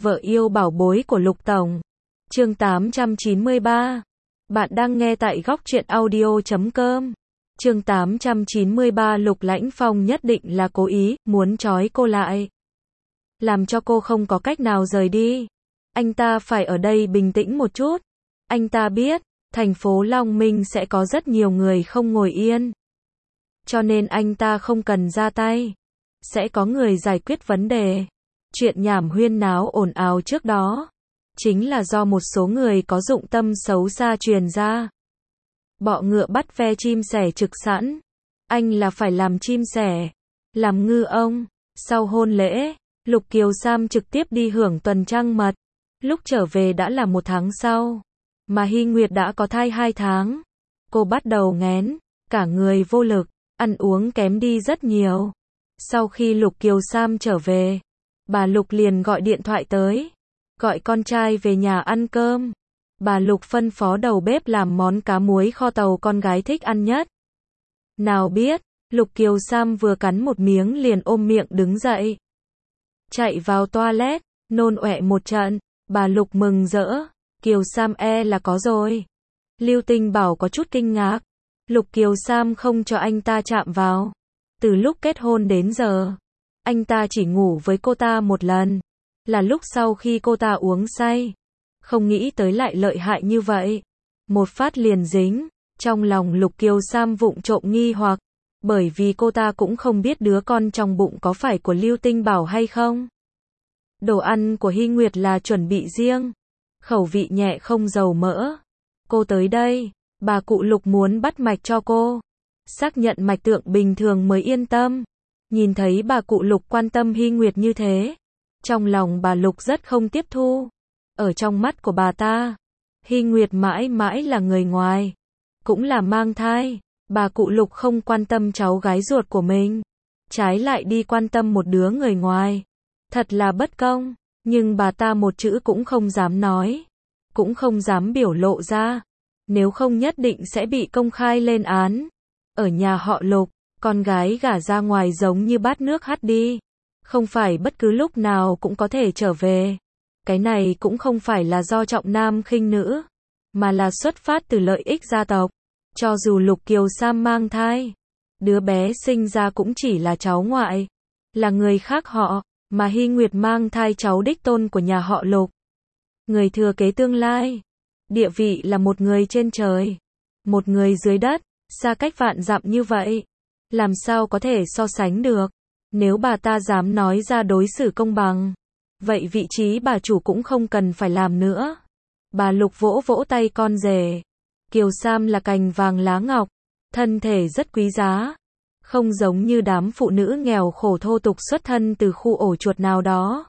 Vợ yêu bảo bối của Lục Tổng. Chương 893. Bạn đang nghe tại góc truyện audio.com. Chương 893. Lục Lãnh Phong nhất định là cố ý, muốn trói cô lại, làm cho cô không có cách nào rời đi. Anh ta phải ở đây bình tĩnh một chút. Anh ta biết, thành phố Long Minh sẽ có rất nhiều người không ngồi yên. Cho nên anh ta không cần ra tay. Sẽ có người giải quyết vấn đề. Chuyện nhảm huyên náo ồn ào trước đó, chính là do một số người có dụng tâm xấu xa truyền ra. Bọ ngựa bắt ve chim sẻ trực sẵn. Anh là phải làm chim sẻ, làm ngư ông. Sau hôn lễ, Lục Kiều Sam trực tiếp đi hưởng tuần trăng mật. Lúc trở về đã là 1 tháng sau, mà Hy Nguyệt đã có thai 2 tháng. Cô bắt đầu nghén, cả người vô lực, ăn uống kém đi rất nhiều. Sau khi Lục Kiều Sam trở về, bà Lục liền gọi điện thoại tới, gọi con trai về nhà ăn cơm. Bà Lục phân phó đầu bếp làm món cá muối kho tàu con gái thích ăn nhất. Nào biết, Lục Kiều Sam vừa cắn một miếng liền ôm miệng đứng dậy, chạy vào toilet, nôn ọe một trận. Bà Lục mừng rỡ, Kiều Sam là có rồi. Lưu Tinh Bảo có chút kinh ngạc, Lục Kiều Sam không cho anh ta chạm vào. Từ lúc kết hôn đến giờ, anh ta chỉ ngủ với cô ta một lần, là lúc sau khi cô ta uống say. Không nghĩ tới lại lợi hại như vậy. Một phát liền dính. Trong lòng Lục Kiều Sam vụng trộm nghi hoặc, bởi vì cô ta cũng không biết đứa con trong bụng có phải của Lưu Tinh Bảo hay không. Đồ ăn của Hy Nguyệt là chuẩn bị riêng, khẩu vị nhẹ không dầu mỡ. Cô tới đây, bà cụ Lục muốn bắt mạch cho cô, xác nhận mạch tượng bình thường mới yên tâm. Nhìn thấy bà cụ Lục quan tâm Hy Nguyệt như thế, trong lòng bà Lục rất không tiếp thu. Ở trong mắt của bà ta, Hy Nguyệt mãi mãi là người ngoài, cũng là mang thai. Bà cụ Lục không quan tâm cháu gái ruột của mình, trái lại đi quan tâm một đứa người ngoài. Thật là bất công, nhưng bà ta một chữ cũng không dám nói, cũng không dám biểu lộ ra, nếu không nhất định sẽ bị công khai lên án. Ở nhà họ Lục, con gái gả ra ngoài giống như bát nước hắt đi, không phải bất cứ lúc nào cũng có thể trở về. Cái này cũng không phải là do trọng nam khinh nữ, mà là xuất phát từ lợi ích gia tộc. Cho dù Lục Kiều Sam mang thai, đứa bé sinh ra cũng chỉ là cháu ngoại, là người khác họ, mà Hy Nguyệt mang thai cháu đích tôn của nhà họ Lục, người thừa kế tương lai. Địa vị là một người trên trời, một người dưới đất, xa cách vạn dặm như vậy, làm sao có thể so sánh được. Nếu bà ta dám nói ra đối xử công bằng, vậy vị trí bà chủ cũng không cần phải làm nữa. Bà Lục vỗ vỗ tay con rể. Kiều Sam là cành vàng lá ngọc, thân thể rất quý giá, không giống như đám phụ nữ nghèo khổ thô tục xuất thân từ khu ổ chuột nào đó.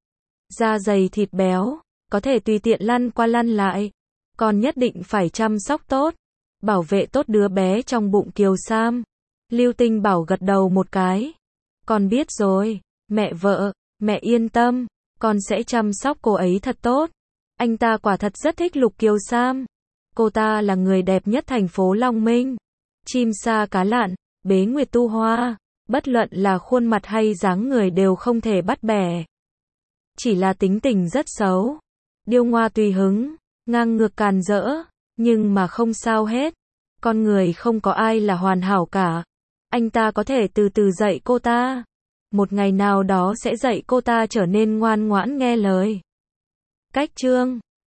Da dày thịt béo, có thể tùy tiện lăn qua lăn lại, còn nhất định phải chăm sóc tốt, bảo vệ tốt đứa bé trong bụng Kiều Sam. Lưu Tinh Bảo gật đầu một cái. Con biết rồi, mẹ vợ, mẹ yên tâm, con sẽ chăm sóc cô ấy thật tốt. Anh ta quả thật rất thích Lục Kiều Sam. Cô ta là người đẹp nhất thành phố Long Minh. Chim sa cá lặn, bế nguyệt tu hoa, bất luận là khuôn mặt hay dáng người đều không thể bắt bẻ. Chỉ là tính tình rất xấu, điêu ngoa tùy hứng, ngang ngược càn rỡ, nhưng mà không sao hết. Con người không có ai là hoàn hảo cả. Anh ta có thể từ từ dạy cô ta. Một ngày nào đó sẽ dạy cô ta trở nên ngoan ngoãn nghe lời. Cách chương